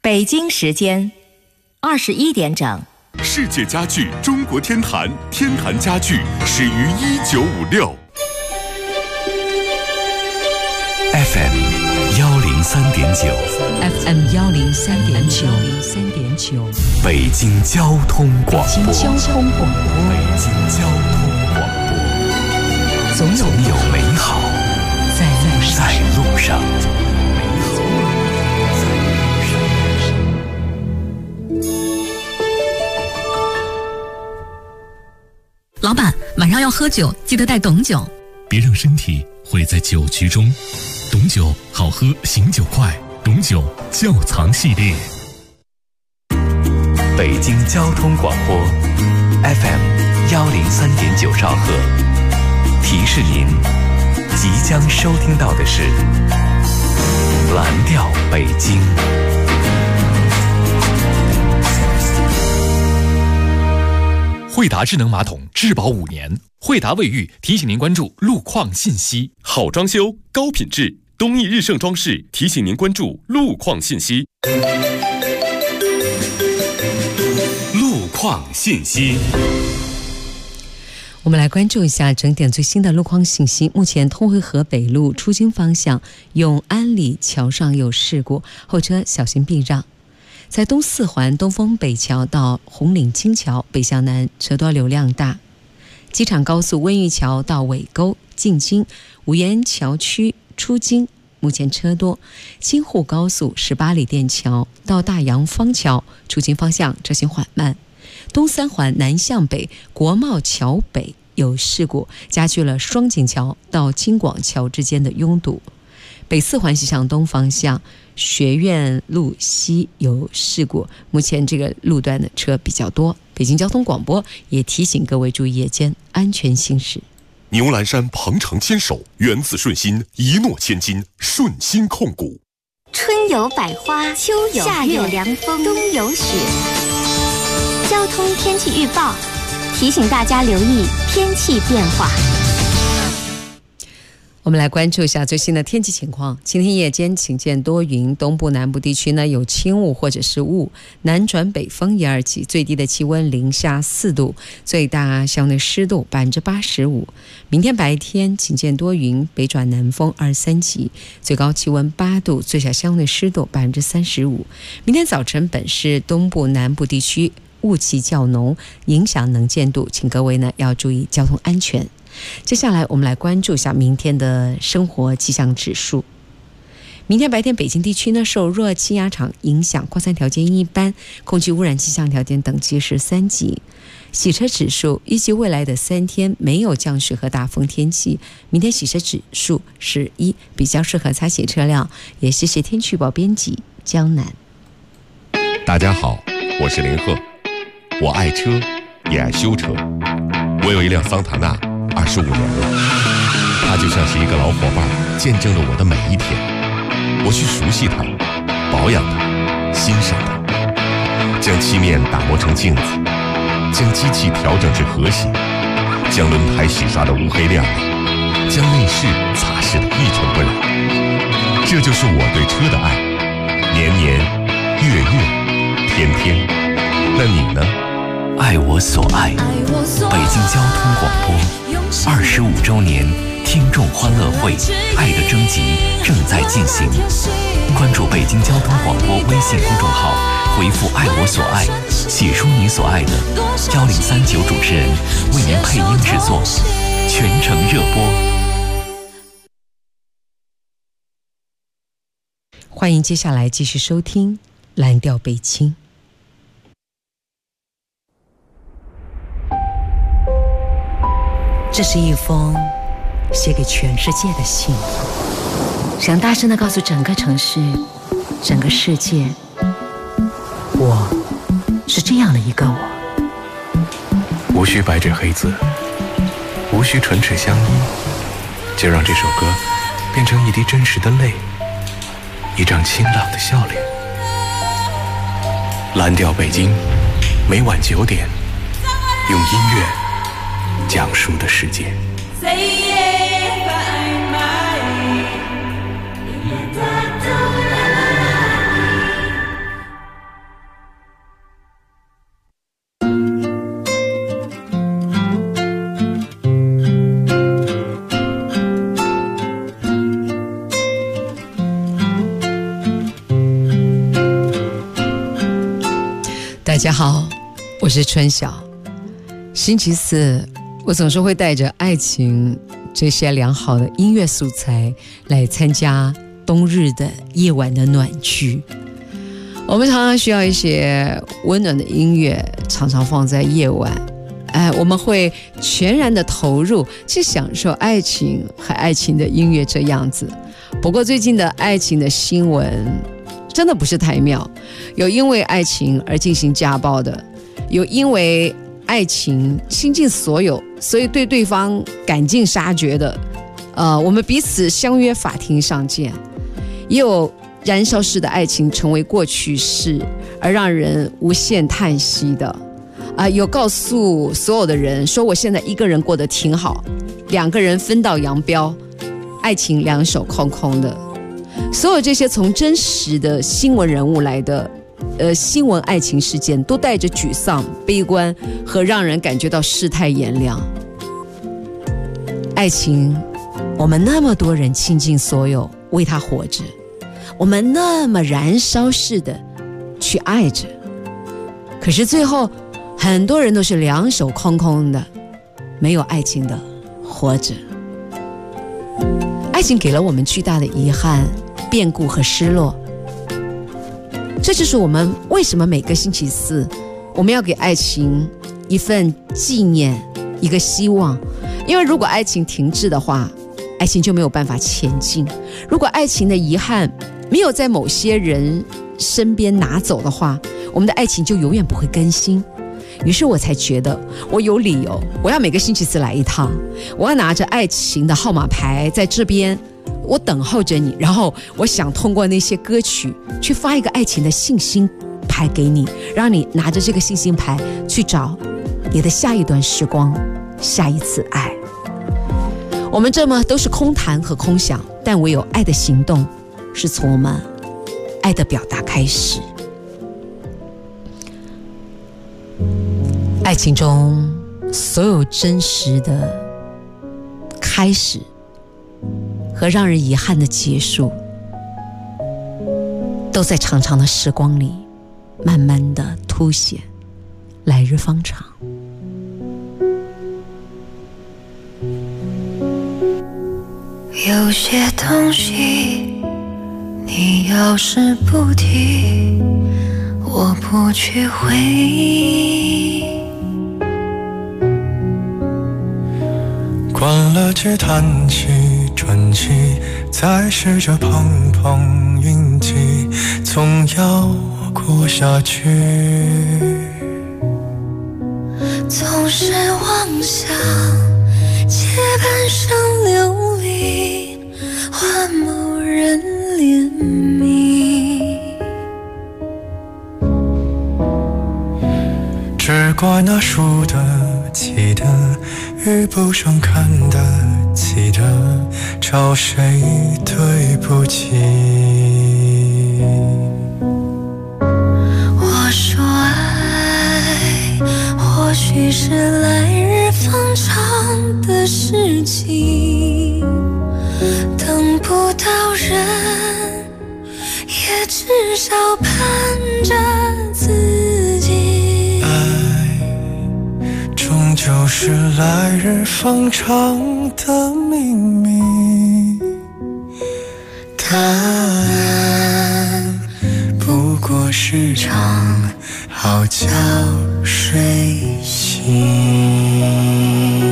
北京时间21点整。 世界家具中国天坛，天坛家具始于1956。 FM 103.9 FM 103.9 北京交通广播。 北京交通广播。 北京交通广播。 总有美好在路上。 老板，晚上要喝酒，记得带董酒。 别让身体毁在酒局中。董酒好喝，醒酒快。董酒窖藏系列。 北京交通广播 FM 103.9兆赫，提示您即将收听到的是蓝调北京。 惠达智能马桶质保5年，惠达卫浴提醒您关注路况信息。 好装修，高品质，东益日盛装饰提醒您关注路况信息。路况信息。 我们来关注一下整点最新的路况信息。目前通惠河北路出京方向永安里桥上有事故，后车小心避让。在东四环东风北桥到红岭青桥北向南车多流量大。机场高速温榆桥到尾沟进京五沿桥区出京目前车多。京沪高速18里店桥到大洋坊桥出京方向车行缓慢。东三环南向北国贸桥北有事故，加剧了双井桥到京广桥之间的拥堵。北四环西向东方向学院路西有事故，目前这个路段的车比较多。北京交通广播也提醒各位注意夜间安全行驶。 牛栏山鹏程牵手，源自顺心，一诺千金，顺心控股。 春有百花，秋有夏有凉风，冬有雪。交通天气预报提醒大家留意天气变化。 我们来关注一下最新的天气情况。今天夜间晴见多云，东部南部地区呢有轻雾或者是雾，南转北风1、2级，最低的气温零下4度，最大相对湿度85%。明天白天晴见多云，北转南风2、3级，最高气温8度，最小相对湿度35%。明天早晨本市东部南部地区雾气较浓，影响能见度，请各位呢要注意交通安全。接下来我们来关注一下明天的生活气象指数。明天白天北京地区呢受弱气压场影响，扩散条件一般，空气污染气象条件等级是3级。洗车指数预计未来的3天没有降雪和大风天气，明天洗车指数是1，比较适合擦洗车辆。也谢谢天气预报编辑江南。 大家好，我是林鹤，我爱车也爱修车，我有一辆桑塔纳25年了，它就像是一个老伙伴，见证了我的每一天。我去熟悉它，保养它，欣赏它，将漆面打磨成镜子，将机器调整至和谐，将轮胎洗刷得乌黑亮丽，将内饰擦拭得一尘不染。这就是我对车的爱，年年月月天天。那你呢？ 爱我所爱，北京交通广播25周年听众欢乐会爱的征集正在进行，关注北京交通广播微信公众号，回复爱我所爱，写出你所爱的，1039主持人为您配音制作，全程热播。 欢迎接下来继续收听蓝调北京。这是一封写给全世界的信，想大声地告诉整个城市，整个世界，我是这样的一个我。 无需白纸黑字，无需唇齿相依，就让这首歌变成一滴真实的泪，一张清朗的笑脸。蓝调北京，每晚9点，用音乐讲述的世界。 大家好，我是春晓。星期四，我总是会带着爱情这些良好的音乐素材来参加冬日的夜晚的暖剧。我们常常需要一些温暖的音乐，常常放在夜晚。我们会全然的投入去享受爱情和爱情的音乐这样子。不过最近的爱情的新闻真的不是太妙，有因为爱情而进行家暴的，有因为爱情倾尽所有，所以对对方赶尽杀绝的，我们彼此相约法庭上见，也有燃烧式的爱情成为过去式而让人无限叹息的，有告诉所有的人说我现在一个人过得挺好，两个人分道扬镳，爱情两手空空的。所有这些从真实的新闻人物来的新闻爱情事件，都带着沮丧、悲观和让人感觉到世态炎凉。爱情，我们那么多人倾尽所有为它活着，我们那么燃烧似的去爱着，可是最后很多人都是两手空空的，没有爱情的活着。爱情给了我们巨大的遗憾、变故和失落，这就是我们为什么每个星期四我们要给爱情一份纪念，一个希望。因为如果爱情停滞的话，爱情就没有办法前进。如果爱情的遗憾没有在某些人身边拿走的话，我们的爱情就永远不会更新。于是我才觉得我有理由，我要每个星期四来一趟，我要拿着爱情的号码牌在这边，我等候着你，然后我想通过那些歌曲去发一个爱情的信心牌给你，让你拿着这个信心牌去找你的下一段时光，下一次爱。我们这么都是空谈和空想，但唯有爱的行动是从我们爱的表达开始。爱情中所有真实的开始和让人遗憾的结束，都在长长的时光里慢慢的凸显。来日方长。 有些东西你要是不提，我不去回忆。 关了机弹起转机，再试着碰碰运气，总要过下去。 总是妄想借半生流离换某人怜悯， 只怪那输得起的遇不上看得起的，找谁对不起？ 我说爱或许是来日方长的事情，等不到人也至少盼着自己。 终究是来日方长的秘密，答案不过是场好觉睡醒。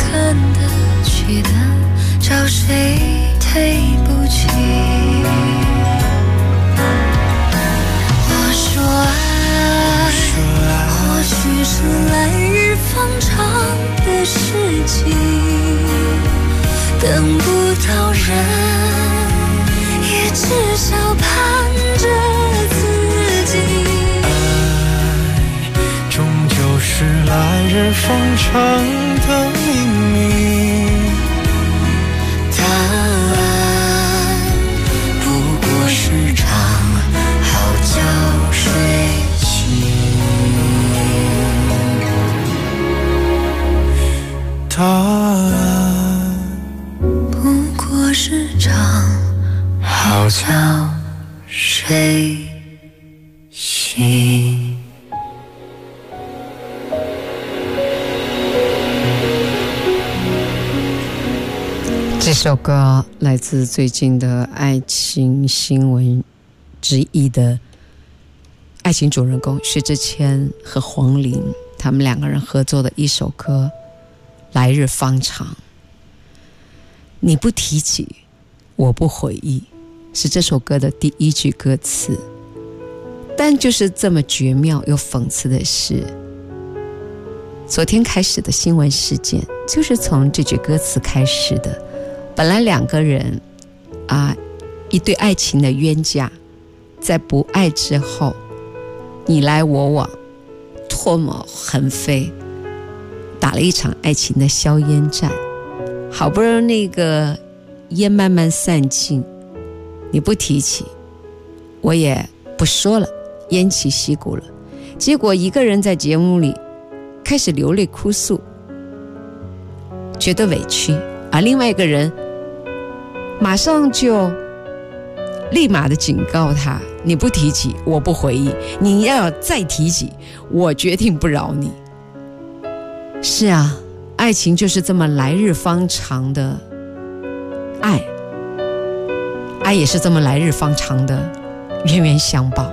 找谁对不起？ 来日方长的世纪，等不到人，也至少盼着自己。 爱终究是来日方长的秘密， 答案不过是场好觉睡醒。 答案不过是场好觉睡醒。 这首歌来自最近的爱情新闻之一的爱情主人公薛之谦和黄龄，他们两个人合作的一首歌《来日方长》。你不提起，我不回忆，是这首歌的第一句歌词。但就是这么绝妙又讽刺的是，昨天开始的新闻事件就是从这句歌词开始的。本来两个人一对爱情的冤家，在不爱之后你来我往，唾沫横飞，打了一场爱情的硝烟战。好不容易那个烟慢慢散尽，你不提起，我也不说了，偃旗息鼓了。结果一个人在节目里开始流泪哭诉，觉得委屈，而另外一个人马上就立马的警告他，你不提起，我不回忆，你要再提起，我决定不饶你。是啊，爱情就是这么来日方长的爱也是这么来日方长的冤冤相报。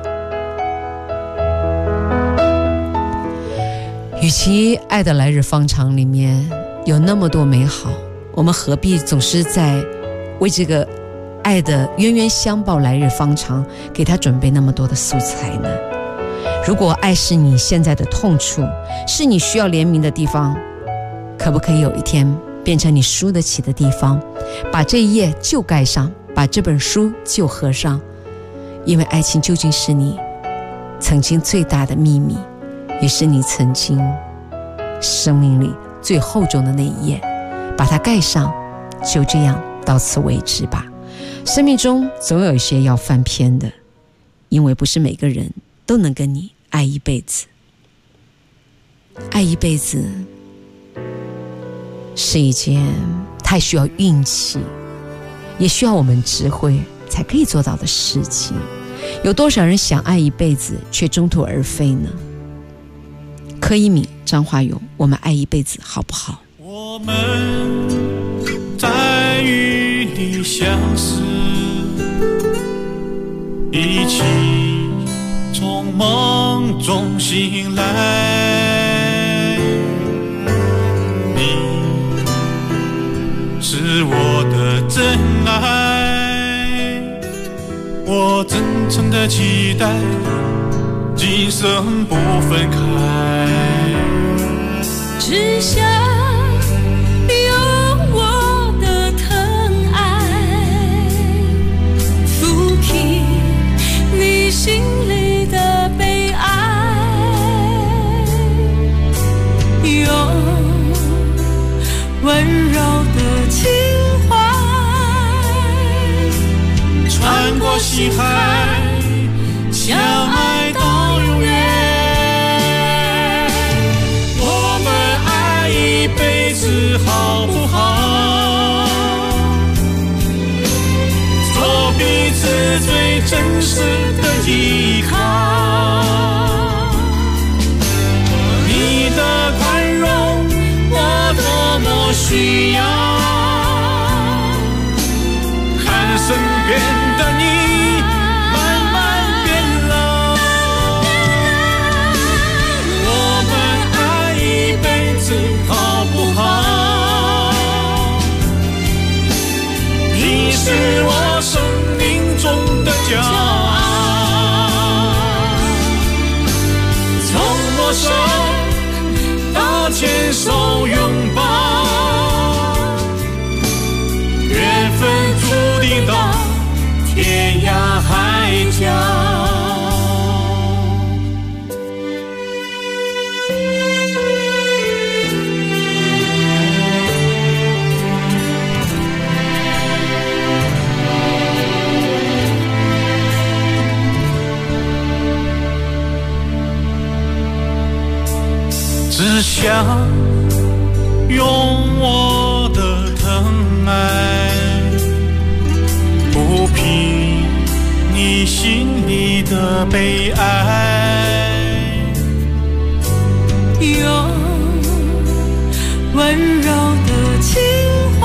与其爱的来日方长里面有那么多美好，我们何必总是在为这个爱的冤冤相报来日方长给他准备那么多的素材呢？如果爱是你现在的痛处，是你需要怜悯的地方，可不可以有一天变成你输得起的地方，把这一页就盖上，把这本书就合上？因为爱情究竟是你曾经最大的秘密，也是你曾经生命里最厚重的那一页，把它盖上，就这样到此为止吧。生命中总有一些要翻篇的，因为不是每个人都能跟你爱一辈子。爱一辈子是一件太需要运气，也需要我们智慧才可以做到的事情。有多少人想爱一辈子却中途而废呢？柯以敏、张华勇，我们爱一辈子好不好？ 我们在雨里相识，一起从梦中醒来。你是我的真爱，我真诚的期待今生不分开， 只想用我的疼爱抚平你心里的悲哀，用温柔的情怀穿过西海，相爱到永远。我们爱一辈子好不好？做彼此最真实的依靠。你的宽容我多么需要，看身边的你慢慢变老。我们爱一辈子好不好？你是我生命中的骄傲，从陌生牵手拥抱，缘分注定到天涯海角。只想用我的疼爱抚平你心里的悲哀， 用温柔的情怀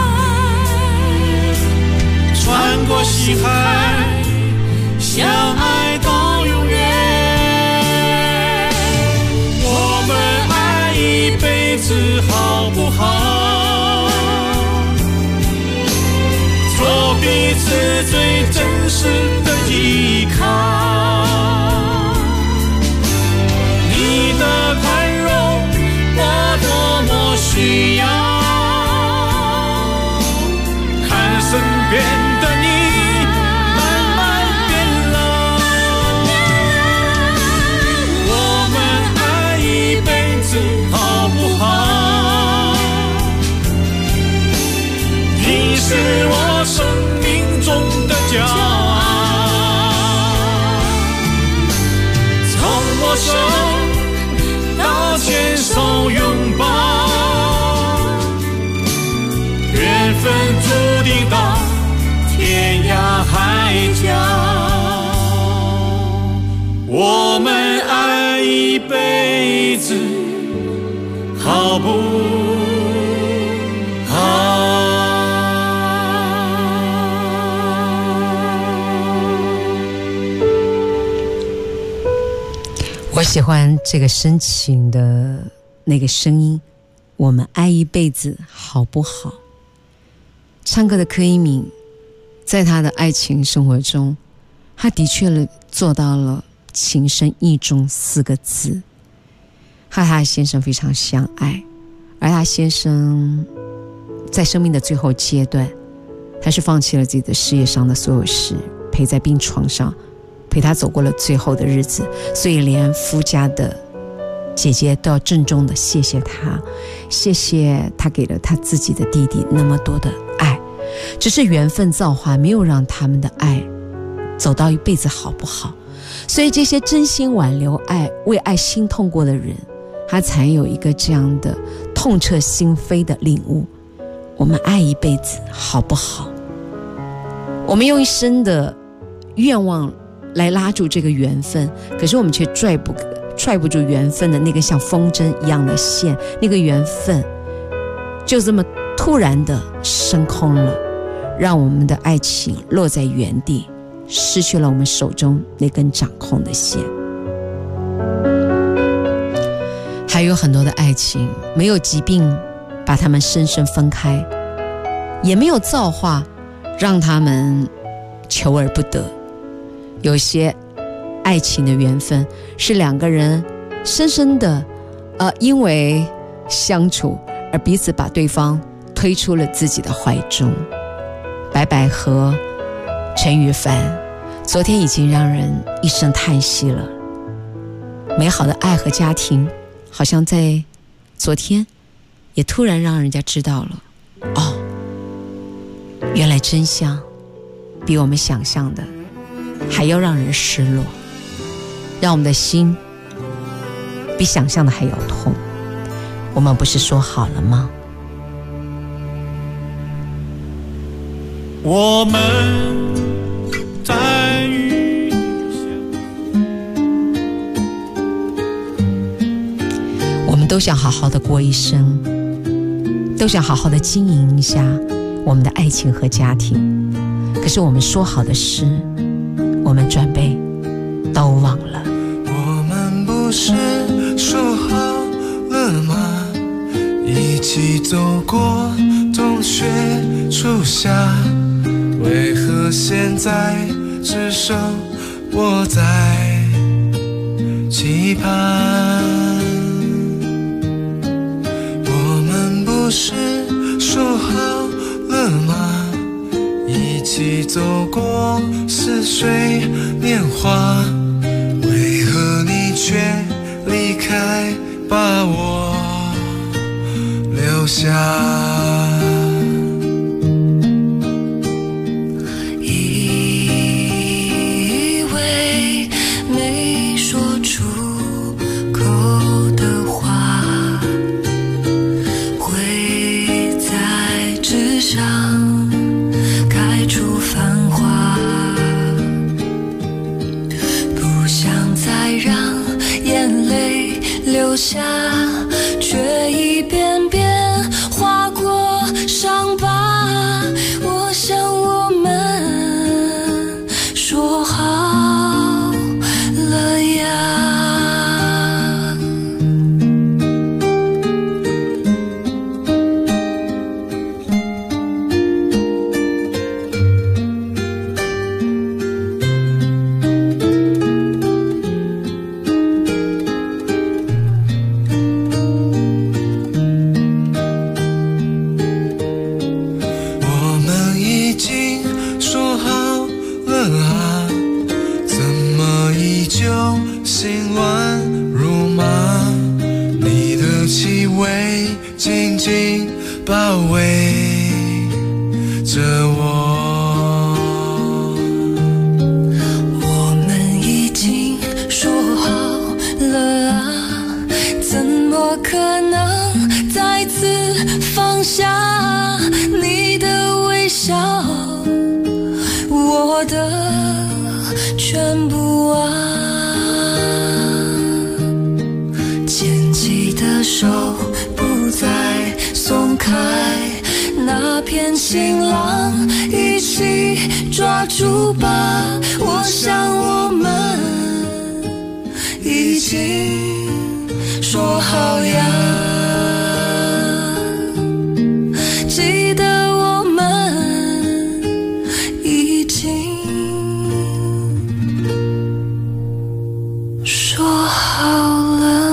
穿过西海，相爱到永远。我们爱一辈子好不好？做彼此最真实的依靠。你的宽容我多么需要，看身边的你慢慢变老。我们爱一辈子好不好？你是我生命中的骄傲，从握手到牵手拥抱，缘分注定到天涯海角。我们爱一辈子好不好？ 我喜欢这个深情的那个声音，我们爱一辈子好不好？唱歌的柯以敏在他的爱情生活中，他的确做到了情深意重4个字。和他先生非常相爱，而他先生在生命的最后阶段，他是放弃了自己的事业上的所有事，陪在病床上陪他走过了最后的日子，所以连夫家的姐姐都要郑重的谢谢他，谢谢他给了他自己的弟弟那么多的爱。只是缘分造化没有让他们的爱走到一辈子好不好？所以这些真心挽留爱为爱心痛过的人，他才有一个这样的痛彻心扉的领悟，我们爱一辈子好不好？我们用一生的愿望来拉住这个缘分，可是我们却拽不住缘分的那个像风筝一样的线，那个缘分就这么突然的升空了，让我们的爱情落在原地，失去了我们手中那根掌控的线。还有很多的爱情没有疾病把他们深深分开，也没有造化让他们求而不得。有些爱情的缘分是两个人深深的因为相处而彼此把对方推出了自己的怀中。白百合、陈羽凡昨天已经让人一声叹息了。美好的爱和家庭好像在昨天也突然让人家知道了，哦，原来真相比我们想象的还要让人失落，让我们的心比想象的还要痛。我们不是说好了吗？ 我们在雨我们都想好好的过一生，都想好好的经营一下我们的爱情和家庭，可是我们说好的事，我们准备都忘了。 我们不是说好了吗？一起走过冬雪初夏，为何现在只剩我在期盼？ 不是说好了吗？一起走过似水年华，为何你却离开，把我留下？ 以为没说出口的话，会在纸上开出繁华，不想再让眼泪流下，却一遍遍划过伤疤。我想我们说好了呀。 心乱如麻，你的气味紧紧包围着我。 我们已经说好了啊，怎么可能再次放下？你的微笑，我的全部啊。手不再松开，那片晴朗一起抓住吧。我想我们已经说好呀，记得我们已经说好了。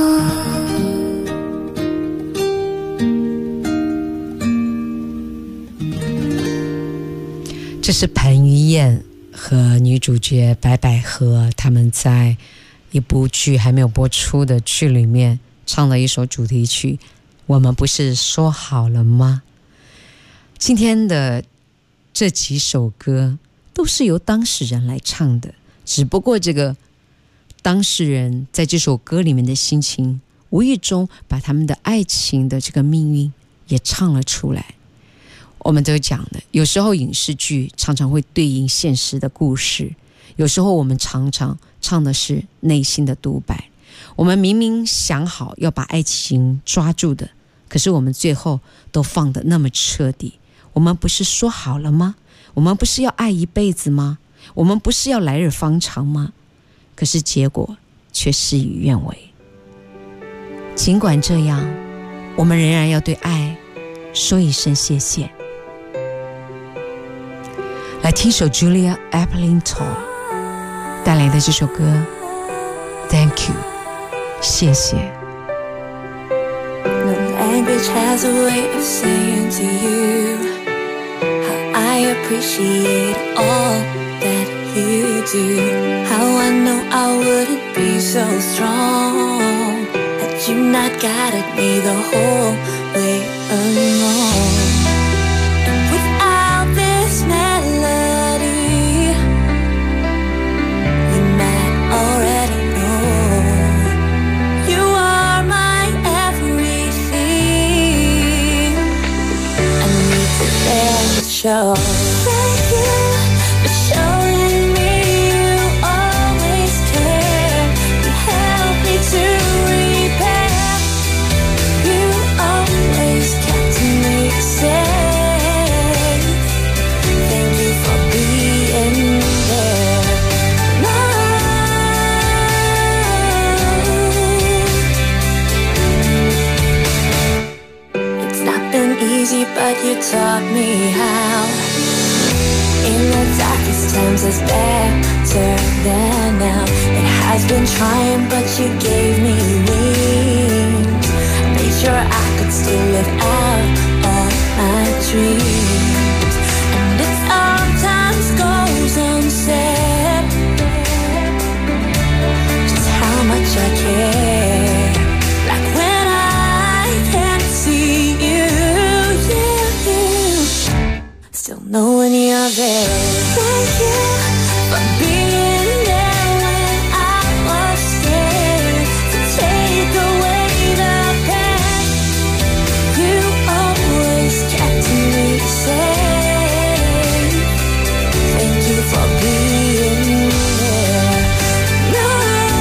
这是彭于晏和女主角白百合他们在一部剧还没有播出的剧里面唱了一首主题曲，我们不是说好了吗？今天的这几首歌都是由当事人来唱的，只不过这个当事人在这首歌里面的心情，无意中把他们的爱情的这个命运也唱了出来。我们都讲的，有时候影视剧常常会对应现实的故事，有时候我们常常唱的是内心的独白。我们明明想好要把爱情抓住的，可是我们最后都放得那么彻底。我们不是说好了吗？我们不是要爱一辈子吗？我们不是要来日方长吗？可是结果却事与愿违。尽管这样，我们仍然要对爱说一声谢谢。来听首 Julia Appleton 带来的这首歌 Thank You， 谢谢。 No language has a way of saying to you how I appreciate all that you do, how I know I wouldn't be so strong had you not guided me the whole way along. Show. Thank you for showing me you always care. You help me to repair. You always kept me safe. Thank you for being there. No. It's not been easy, but you taught me how.In the darkest times it's better than now. It has been trying but you gave me wings. Made sure I could nights to live out all my dreams. And it sometimes goes unsaid just how much I care. Like when I can't see you, still knowing you're there. Thank you for being there when I was scared to take away the pain. You always kept me safe. Thank you for being there. No,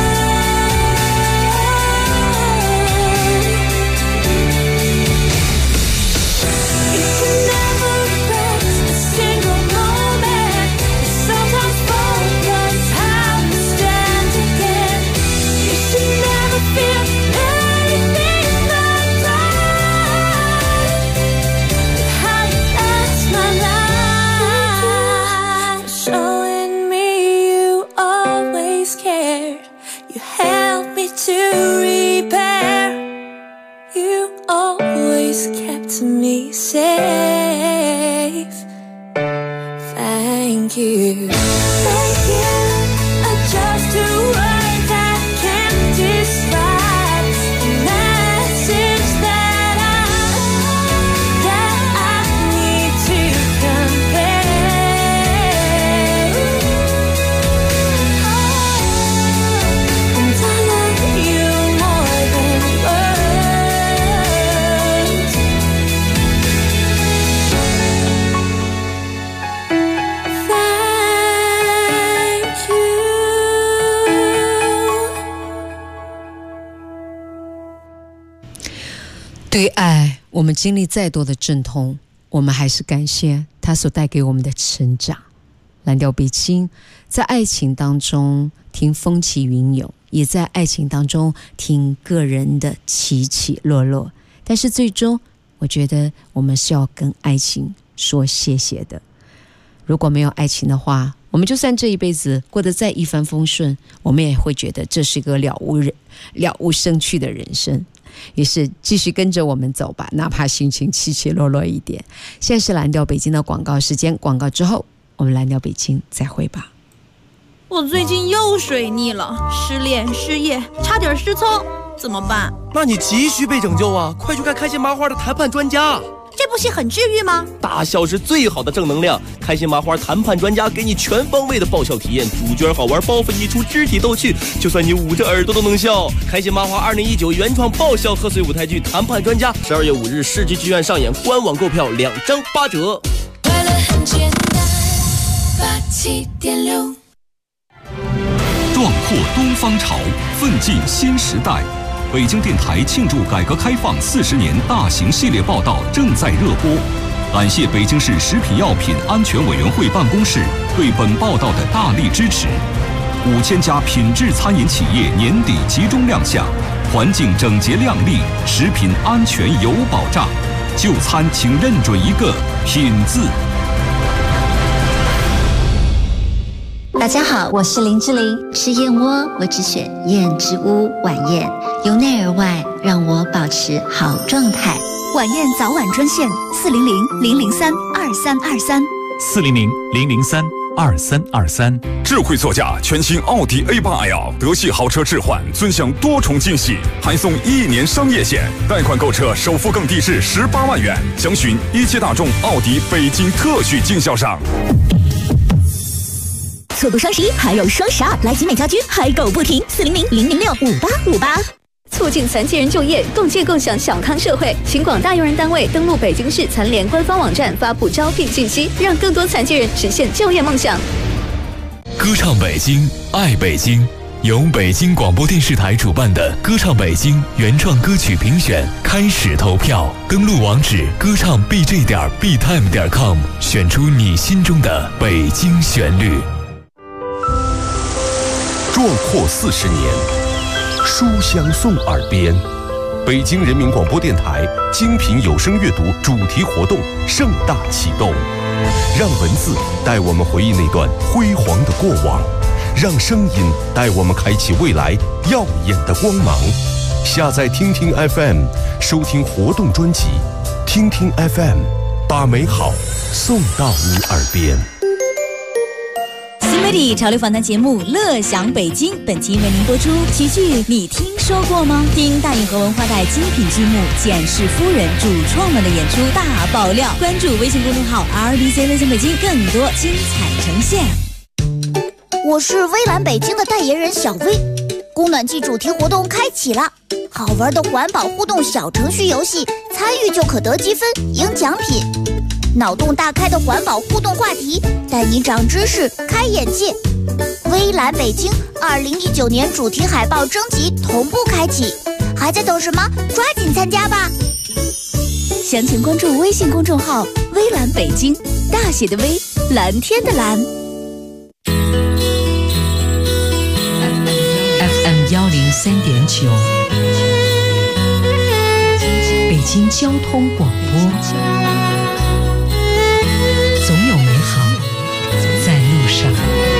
you can never rest a single moment. Sometimes focus how to stand again. You should never feel anything but right. How you last my life, showing me you always cared. You helped me to repair. You always kept me safe. Thank you. Thank you are just two words that can't describe the message that I need to convey. And I love you more than words. Thank you. 对于爱，我们经历再多的阵痛，我们还是感谢它所带给我们的成长。蓝调北京，在爱情当中听风起云涌，也在爱情当中听个人的起起落落。但是最终，我觉得我们是要跟爱情说谢谢的。如果没有爱情的话，我们就算这一辈子过得再一帆风顺，我们也会觉得这是一个了无生趣的人生。于是继续跟着我们走吧，哪怕心情起起落落一点。现在是蓝调北京的广告时间，广告之后我们蓝调北京再会吧。 我最近又水逆了，失恋失业，差点失聪，怎么办？ 那你急需被拯救啊！快去看开心麻花的谈判专家。 这部戏很治愈吗？ 大笑是最好的正能量，开心麻花谈判专家给你全方位的爆笑体验，主角好玩，包袱一出，肢体逗趣，就算你捂着耳朵都能笑。开心麻花2019原创爆笑贺岁舞台剧《谈判专家》，12月5日世纪剧院上演，官网购票2张8折。 快乐很简单，87.6。 壮阔东方潮，奋进新时代。北京电台庆祝改革开放40年大型系列报道正在热播，感谢北京市食品药品安全委员会办公室对本报道的大力支持。5000家品质餐饮企业年底集中亮相，环境整洁亮丽，食品安全有保障。就餐请认准一个品字。 大家好，我是林志玲。吃燕窝，我只选燕之屋晚宴，由内而外让我保持好状态。 晚宴早晚专线400-003-2323。 400-003-2323。智慧座驾全新奥迪 A8L 德系豪车置换，尊享多重惊喜，还送1年商业险，贷款购车首付更低至18万元。详询一汽大众奥迪北京特许经销商。 错过双11还有双12，来集美家居嗨购不停，400-006-5858。促进残疾人就业，共建共享小康社会。请广大用人单位登录北京市残联官方网站，发布招聘信息，让更多残疾人实现就业梦想。 歌唱北京，爱北京，由北京广播电视台主办的歌唱北京原创歌曲评选开始投票，登录网址歌唱 bj.btime.com， 选出你心中的北京旋律。 壮阔40年，书香送耳边。北京人民广播电台精品有声阅读主题活动盛大启动，让文字带我们回忆那段辉煌的过往，让声音带我们开启未来耀眼的光芒。 下载听听 FM， 收听活动专辑。听听 FM， 把美好送到你耳边。 新媒体潮流访谈节目《乐享北京》，本期为您播出喜剧你听说过吗？听大银河文化台精品剧目《简氏夫人》主创们的演出大爆料，关注微信公众号 RBC 乐享北京，更多精彩呈现。 我是微蓝北京的代言人小薇，供暖季主题活动开启了，好玩的环保互动小程序游戏，参与就可得积分赢奖品。脑洞大开的环保互动话题，带你长知识开眼界。微蓝北京2019年主题海报征集同步开启，还在等什么？抓紧参加吧！详情关注微信公众号微蓝北京，大写的微，蓝天的蓝。 FM 103.9，北京交通广播。总有美好在路上。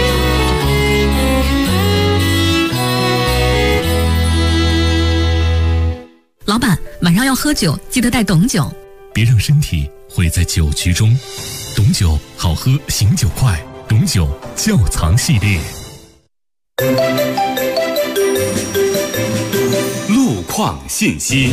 老板，晚上要喝酒，记得带董酒。 别让身体毁在酒局中。董酒好喝，醒酒快。董酒窖藏系列。 路况信息。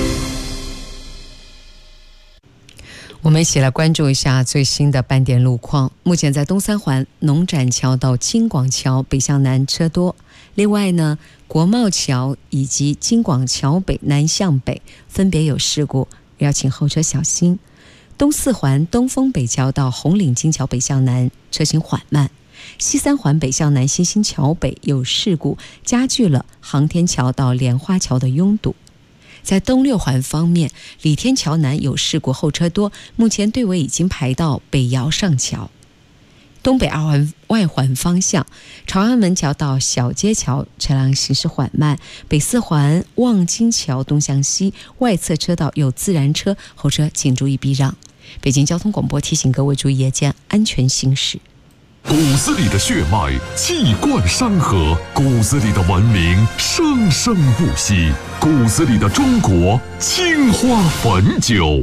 我们一起来关注一下最新的半点路况。目前在东三环农展桥到京广桥北向南车多，另外呢，国贸桥以及京广桥北南向北分别有事故，要请后车小心。东四环东风北桥到红岭金桥北向南车行缓慢，西三环北向南新兴桥北有事故，加剧了航天桥到莲花桥的拥堵。在东六环方面，李天桥南有事故，后车多，目前队尾已经排到北窑上桥。东北二环外环方向，朝阳门桥到小街桥车辆行驶缓慢，北四环望京桥东向西外侧车道有自燃车，后车请注意避让。北京交通广播提醒各位注意夜间安全行驶。 骨子里的血脉气贯山河，骨子里的文明生生不息，骨子里的中国青花汾酒。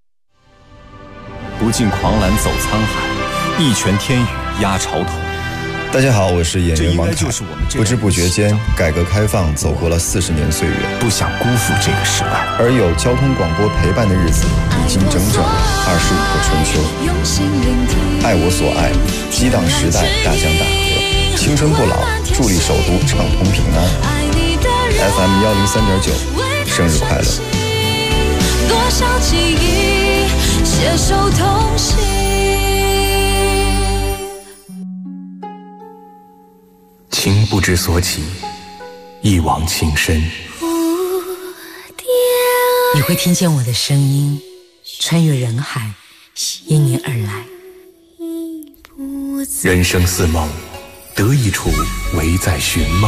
不尽狂澜走沧海，一拳天宇压潮头。 大家好，我是演员王凯。不知不觉间，改革开放走过了40年岁月， 不想辜负这个时代。 而有交通广播陪伴的日子，已经整整25个春秋。爱我所爱，激荡时代大江大河，青春不老，助力首都畅通平安。FM 103.9，生日快乐！ 多少记忆携手同行。 情不知所起，一往情深。 你会听见我的声音，穿越人海，因你而来。 人生似梦，得一处唯在寻梦。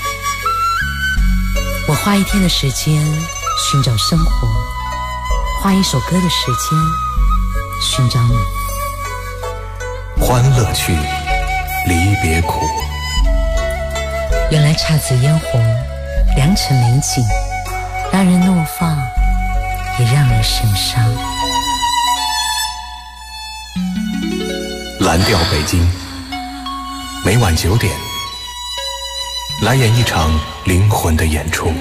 我花一天的时间寻找生活，花一首歌的时间寻找你。 欢乐去，离别苦。 原来姹紫嫣红，良辰美景，让人怒放，也让人神伤。 蓝调北京，每晚9点，来演一场灵魂的演出。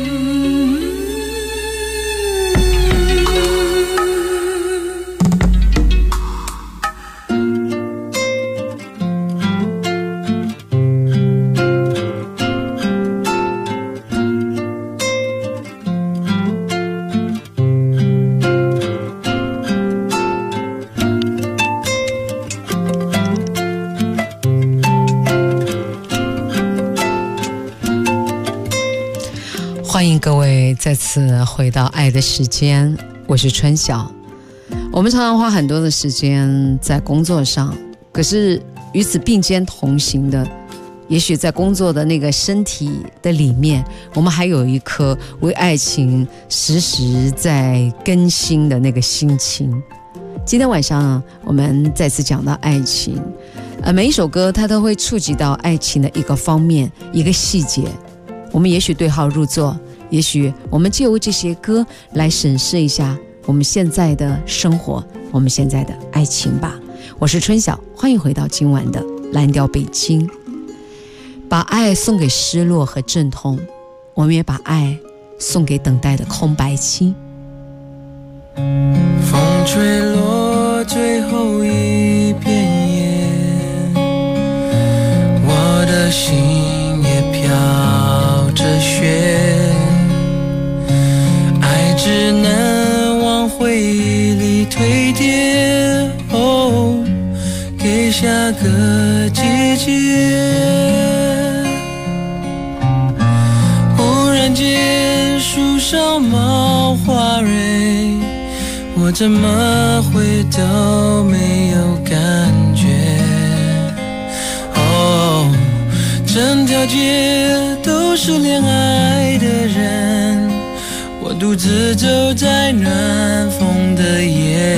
欢迎各位再次回到爱的时间，我是春晓。我们常常花很多的时间在工作上，可是与此并肩同行的，也许在工作的那个身体的里面，我们还有一颗为爱情时时在更新的那个心情。今天晚上呢，我们再次讲到爱情，每一首歌它都会触及到爱情的一个方面，一个细节。我们也许对号入座， 也许我们就由这些歌来审视一下我们现在的生活，我们现在的爱情吧。我是春晓，欢迎回到今晚的蓝调北京。把爱送给失落和阵痛，我们也把爱送给等待的空白期。 风吹落最后一片叶，我的心也飘着雪，爱只能往回忆里堆叠，哦，给下个季节。忽然间树上冒花蕊，我怎么会都没有感觉，哦，整条街都是恋爱的人，我独自走在暖风的夜，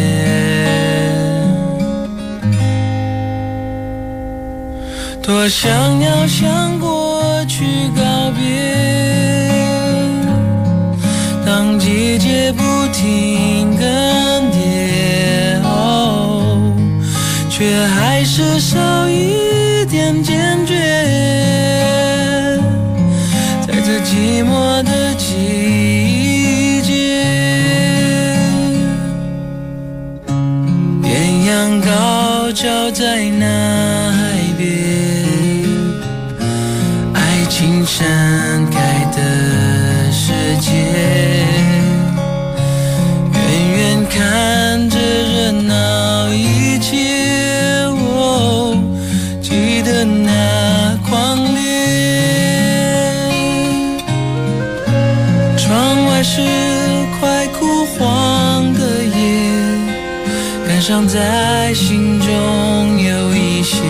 多想要向过去告别，当季节不停更迭，哦，却还是少一点坚决，在这寂寞的季节，艳阳高照在那海边，爱情盛开的世界，看着热闹一切，哦，记得那狂烈，窗外是快枯黄的叶，感伤在心中有一些，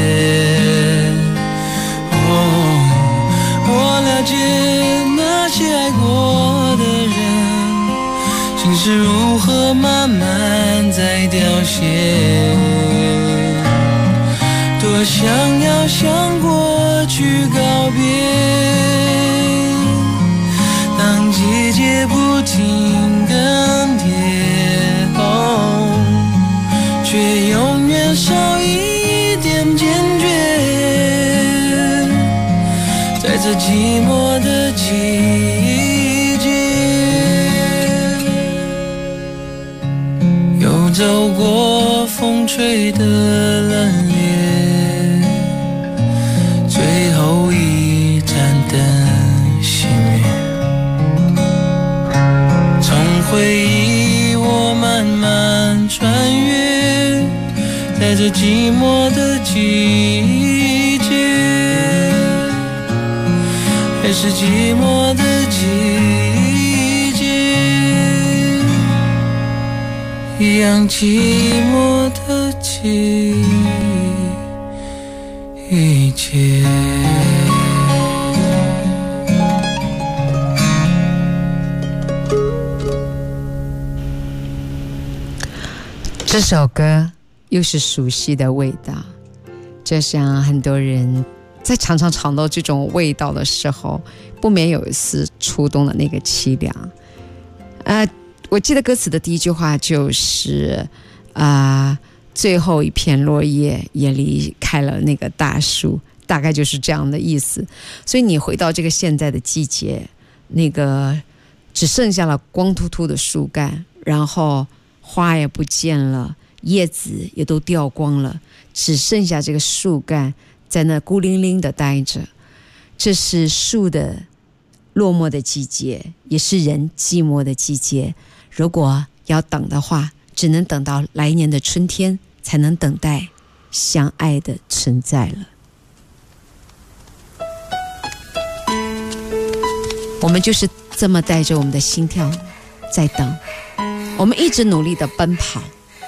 哦，我了解那些爱过的人，心是如何慢慢在凋谢，多想要向过去告别，当季节不停更迭，哦，却永远少一点坚决，在这寂寞的季节，走过风吹的冷冽，最后一盏灯熄灭，从回忆我慢慢穿越，在这寂寞的季节，还是寂寞的季节，一样寂寞的季节。 这首歌又是熟悉的味道，就像很多人在常常尝到这种味道的时候，不免有一丝触动的那个凄凉。我记得歌词的第一句话就是最后一片落叶也离开了那个大树，大概就是这样的意思。所以你回到这个现在的季节，那个只剩下了光秃秃的树干，然后花也不见了，叶子也都掉光了，只剩下这个树干在那孤零零的待着。这是树的落寞的季节，也是人寂寞的季节。如果要等的话，只能等到来年的春天，才能等待相爱的存在了。我们就是这么带着我们的心跳在等，我们一直努力的奔跑，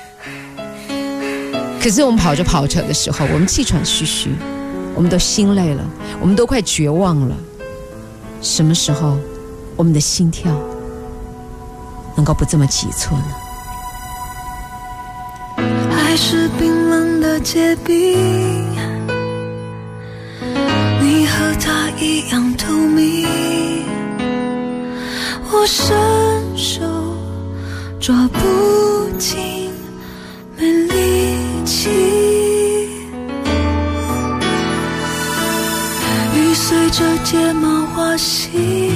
可是我们跑着跑着的时候，我们气喘吁吁，我们都心累了，我们都快绝望了。什么时候我们的心跳能够不这么急促呢？ 爱是冰冷的结冰，你和他一样透明， 伸手抓不紧，没力气。雨随着睫毛滑行，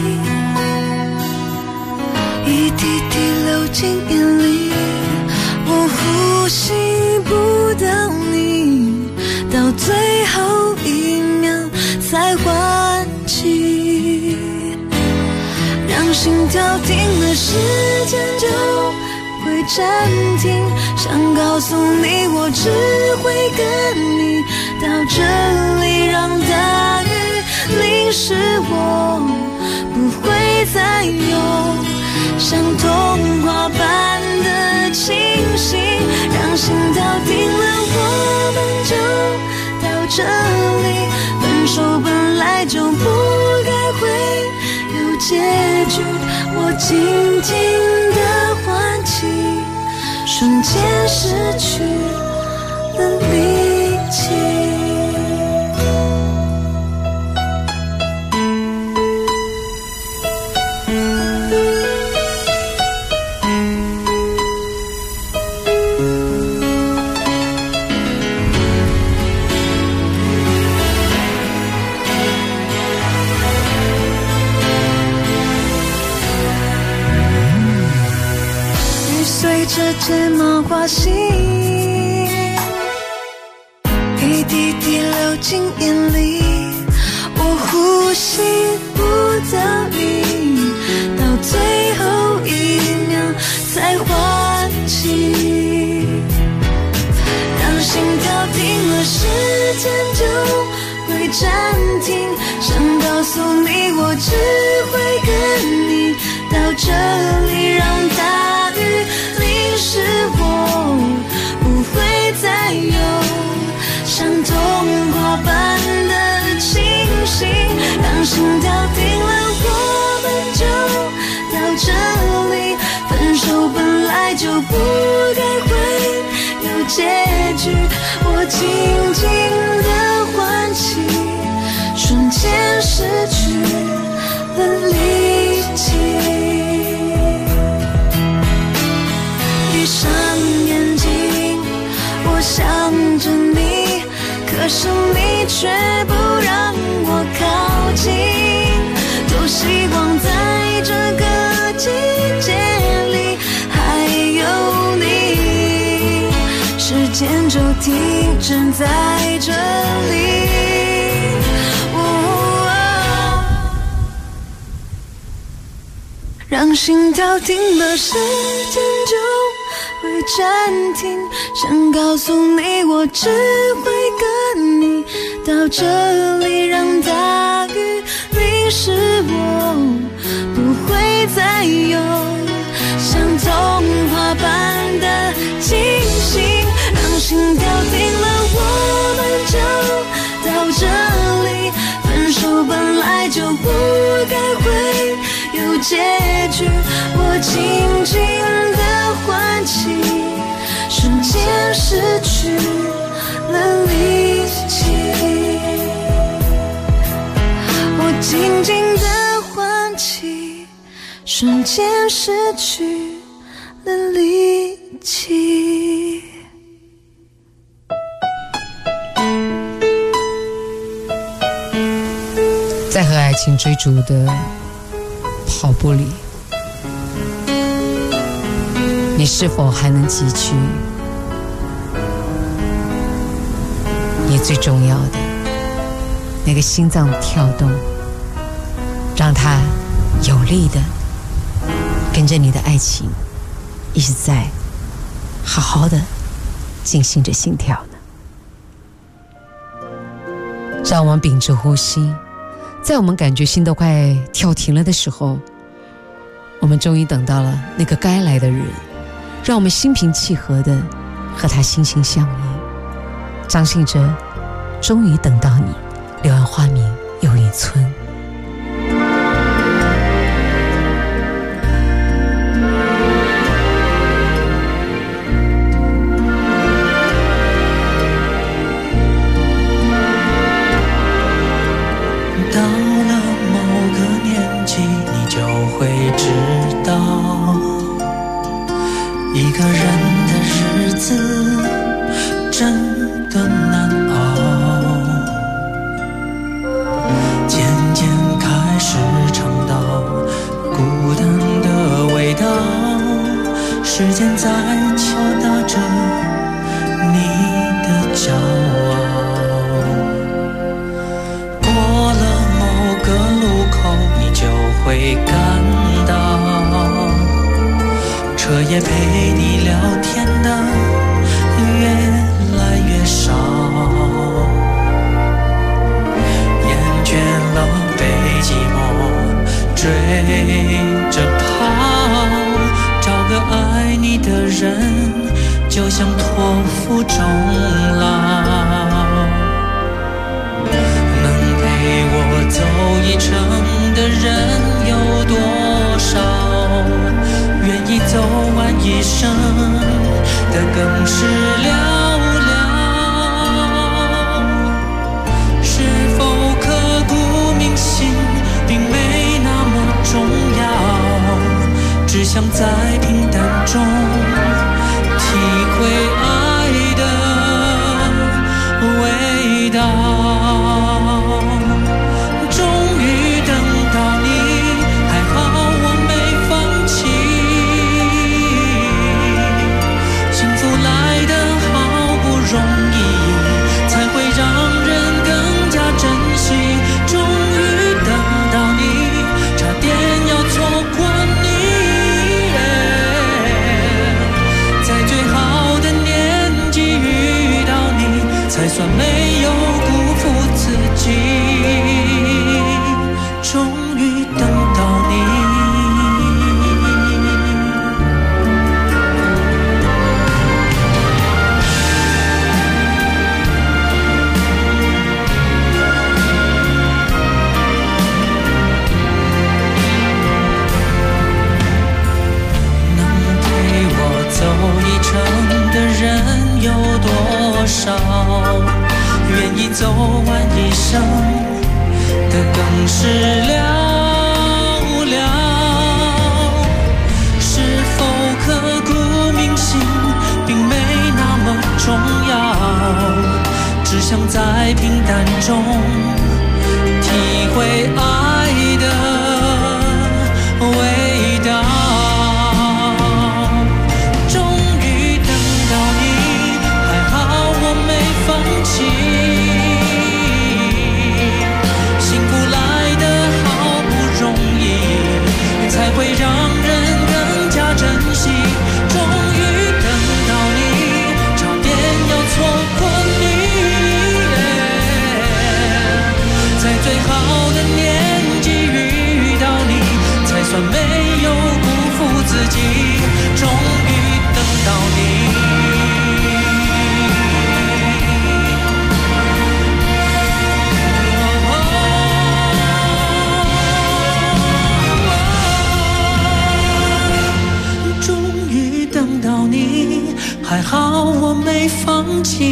一滴滴流进眼里，我呼吸不到你，到最后一秒才唤起。让心跳停了，时间就会暂停。想告诉你，我只会跟你到这里，让大雨淋湿我，不会再有像童话般的清醒。让心跳停了，我们就到这里。分手本来就不该会有结局，我静静地唤起，瞬间失去了力气。睫毛滑行，一滴滴流进眼里，我呼吸不到你，到最后一秒才唤起。让心跳停了，时间就会暂停。想告诉你，我只会跟你到这里，让大雨淋湿我，不会再有像童话般的清醒。让心跳停了，我们就到这里。分手本来就不该会有结局，我静静地唤起，瞬间失去了力气。闭上眼睛，我想着你，可是你却不让我靠近。多希望在这个季节里还有你，时间就停止在这里。让心跳停了，时间就会暂停。想告诉你，我只会跟你到这里，让大雨淋湿我，不会再有像童话般的清醒。让心跳停了，我们就到这里。分手本来就不该会有结局，我静静地唤起，瞬间失去了力气。我静静地唤起，瞬间失去了力气。 在和爱情追逐的跑步里，你是否还能汲取你最重要的那个心脏跳动，让它有力的跟着你的爱情一直在好好的进行着心跳呢？让我们屏住呼吸，在我们感觉心都快跳停了的时候，我们终于等到了那个该来的人，让我们心平气和的和他心心相印。张信哲，终于等到你，柳暗花明又一村。 到了某个年纪，你就会知一个人的日子真的难熬，渐渐开始尝到孤单的味道，时间在敲打着你的骄傲，过了某个路口你就会感到彻夜陪你聊天的越来越少，厌倦了被寂寞追着跑，找个爱你的人就像托付终老，能陪我走一程的人有多少，愿意走完一生的更是寥寥，是否刻骨铭心并没那么重要，只想在平淡中体会爱的味道。终于等到你，还好我没放弃，幸福来得好不容易，才会让人更加珍惜。终于等到你，差点要错过你，在最好的年纪遇到你，才算没有辜负自己。终于等到你，能陪我走一程的人有多少，愿意走完一生的更是寥寥，是否刻骨铭心并没那么重要，只想在平淡中体会爱的味道。终于等到你，还好我没放弃，幸福来得好不容易，才会让人更加珍惜。终于等到你，差点要错过你，在最好的年纪遇到你，才算没有辜负自己。终于等到你，等到你，还好我没放弃，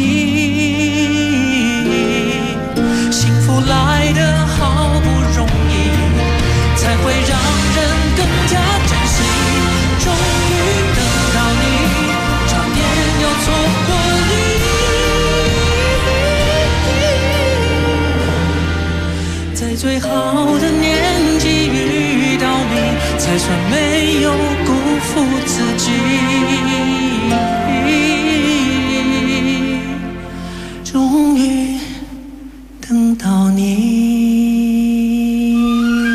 幸福来得好不容易，才会让人更加珍惜。终于等到你，差点要错过你，在最好的年纪遇到你，才算没有辜负自己。终于等到你，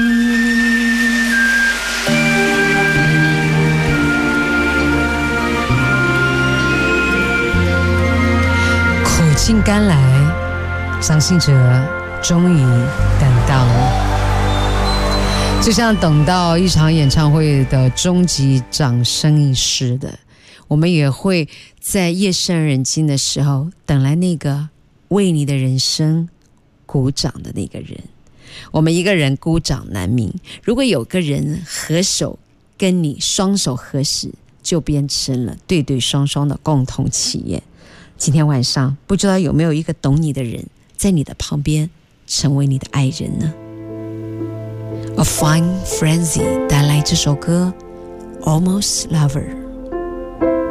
苦尽甘来，伤心者终于等到你，就像等到一场演唱会的终极掌声一似的，我们也会在夜深人静的时候等来那个为你的人生鼓掌的那个人。我们一个人孤掌难鸣，如果有个人合手跟你双手合十，就变成了对对双双的共同体验。今天晚上不知道有没有一个懂你的人在你的旁边成为你的爱人呢？ A Fine Frenzy 带来这首歌 Almost Lover。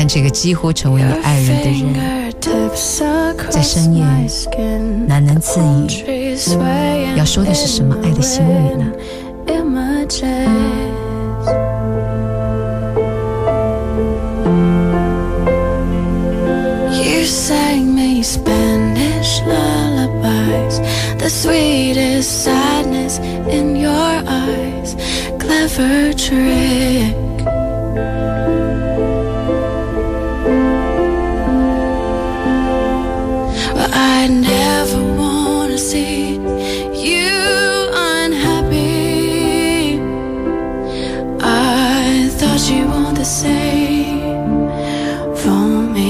看这个几乎成为你爱人的人，在深夜喃喃自语，要说的是什么爱的心语呢？ Spanish lullabies, the sweetest sadness in your eyes, clever trick. But I never wanna see you unhappy. I thought you want the same for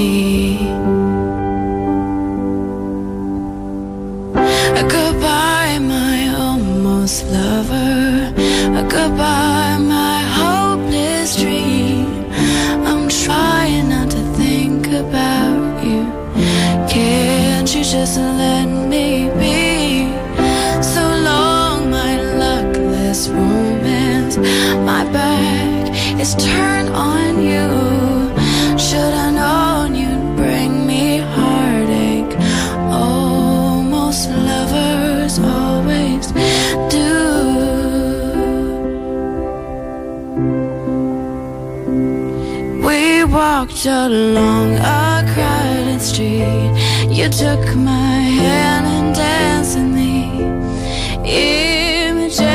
me.Goodbye, my almost lover. Goodbye, my hopeless dream. I'm trying not to think about you. Can't you just let me be? So long, my luckless romance. My back is turned on you. Should I known you'd bring me heartache?Lovers always do. We walked along a crowded street. You took my hand and danced in the images.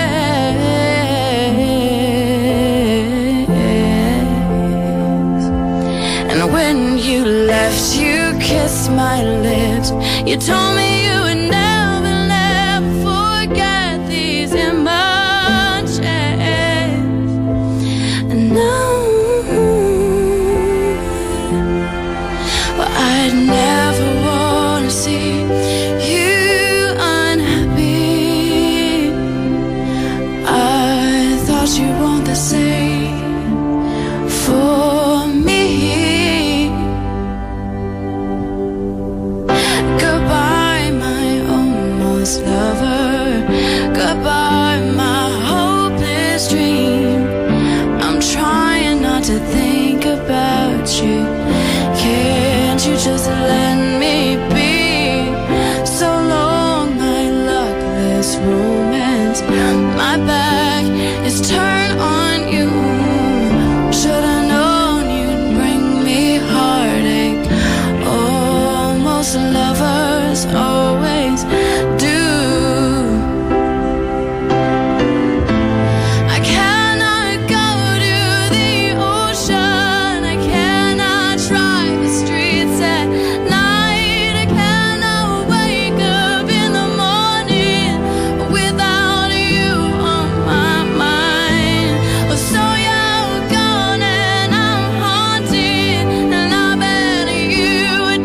And when you left, you kissed my lips. You told me you would never forget these emotions. And now, but I'd never wanna see you unhappy. I thought you want the same for me.Goodbye, my almost lover. Goodbye, my hopeless dream. I'm trying not to think about you. Can't you just let me be? So long, my luckless romance. My back is turned on you. Should I known you'd bring me heartache?Most lovers always do. I cannot go to the ocean. I cannot drive the streets at night. I cannot wake up in the morning without you on my mind. So you're gone and I'm haunted, and I bet you would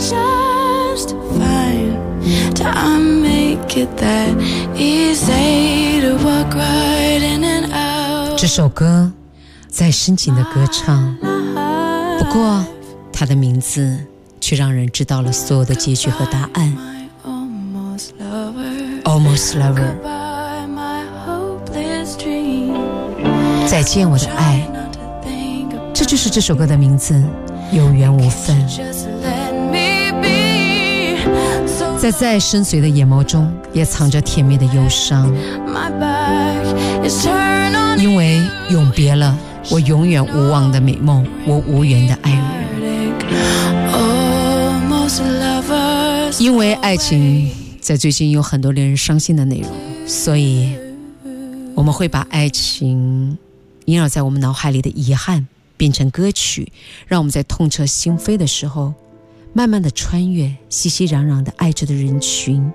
just.I make it that easy to walk right in and out. 这首歌在深情的歌唱，不过它的名字却让人知道了所有的结局和答案。Almost lover， 再见我的爱，这就是这首歌的名字，有缘无分。在再深邃的眼眸中也藏着甜蜜的忧伤，因为永别了我永远无望的美梦，我无缘的爱人。因为爱情在最近有很多令人伤心的内容，所以我们会把爱情萦绕在我们脑海里的遗憾变成歌曲，让我们在痛彻心扉的时候慢慢的穿越熙熙攘攘的爱着的人群，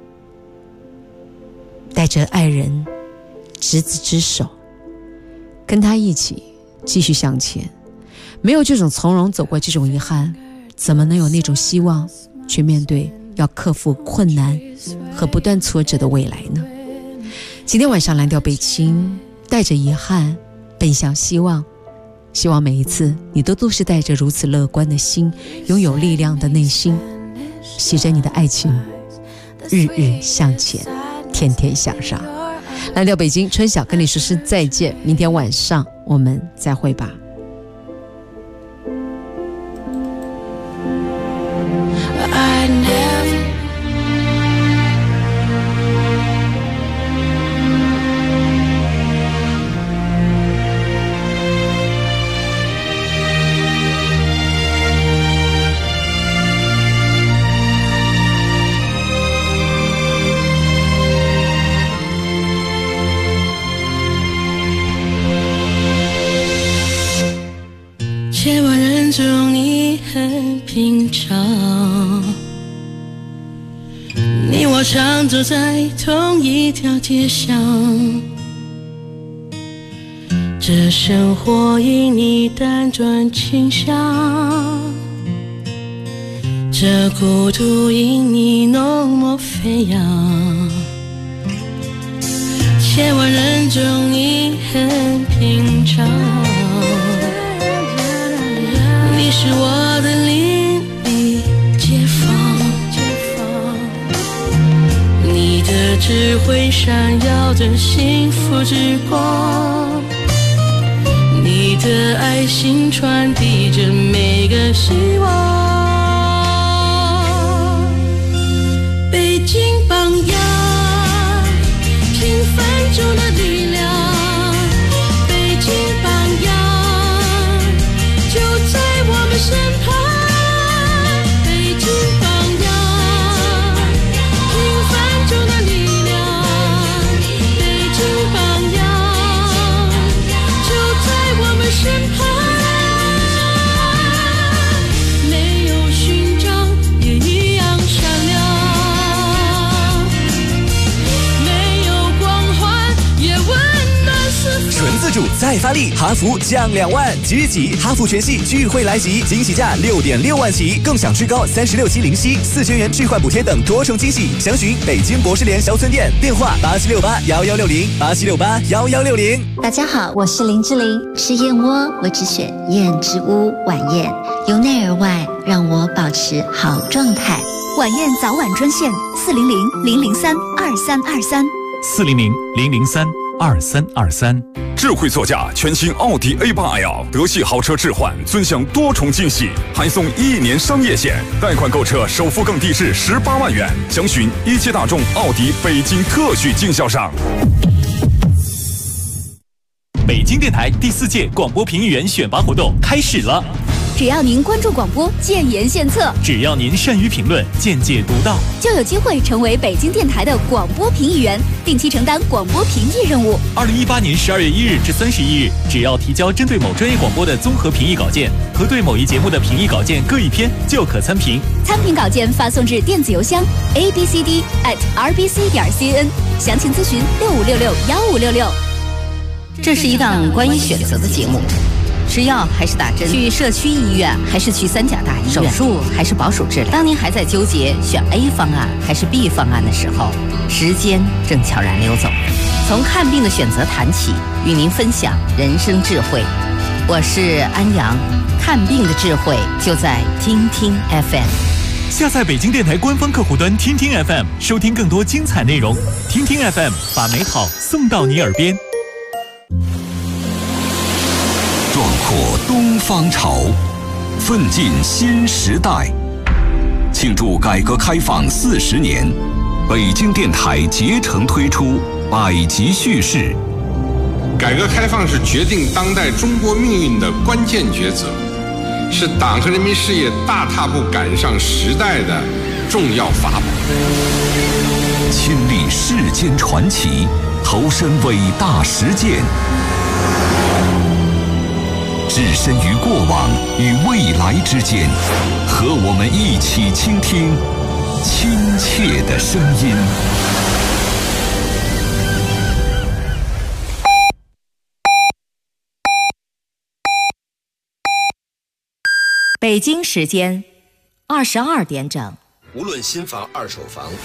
带着爱人执子之手，跟他一起继续向前。没有这种从容走过这种遗憾，怎么能有那种希望去面对要克服困难和不断挫折的未来呢？今天晚上蓝调北京，带着遗憾奔向希望，希望每一次你都是带着如此乐观的心，拥有力量的内心，携着你的爱情日日向前，天天向上。蓝调北京，春晓跟你说声再见，明天晚上我们再会吧。 中你很平常，你我常走在同一条街上，这生活因你单转倾向，这孤独因你浓墨飞扬，千万人中你很平常，你是我的邻里街坊，你的智慧闪耀着幸福之光，你的爱心传递着每个希望。北京榜样，平凡中的力量，北京榜样，就在我们身旁。北京榜样，平凡中的力量，北京榜样，就在我们身旁。没有勋章也一样闪亮， 纯自主再发力，哈弗降2万，即日起哈弗全系聚会来袭，惊喜价6.6万起，更享至高36期零息，4000元置换补贴等多重惊喜。详询北京博士联销村店，电话87681160，87681160。 大家好，我是林志玲，吃燕窝我只选燕之屋晚宴，由内而外让我保持好状态。 晚宴早晚专线 400-003-2323，400-003-2323。智慧座驾全新奥迪 A8L 德系豪车置换，尊享多重惊喜，还送1年商业险，贷款购车首付更低至18万元。详询一汽大众奥迪北京特许经销商。 北京电台第4届广播评议员选拔活动开始了。 只要您关注广播，建言献策； 只要您善于评论，见解独到， 就有机会成为北京电台的广播评议员，定期承担广播评议任务。 2018年12月1日至31日，只要提交针对某专业广播的综合评议稿件和对某一节目的评议稿件各1篇，就可参评。 参评稿件发送至电子邮箱 abcd@rbc.cn， 详情咨询65661566。 这是一档关于选择的节目。吃药还是打针？去社区医院还是去3甲大医院？手术还是保守治疗？当您还在纠结选 A 方案还是 B 方案的时候，时间正悄然溜走。从看病的选择谈起，与您分享人生智慧。我是安阳，看病的智慧就在听听 FM。 下载北京电台官方客户端听听 FM， 收听更多精彩内容。听听 FM， 把美好送到你耳边。 壮阔东方潮，奋进新时代。庆祝改革开放40年，北京电台竭诚推出百集叙事。 改革开放是决定当代中国命运的关键抉择，是党和人民事业大踏步赶上时代的重要法宝。 亲历世间传奇，投身伟大实践。置身于过往与未来之间，和我们一起倾听亲切的声音。 北京时间22点整。 无论新房、二手房、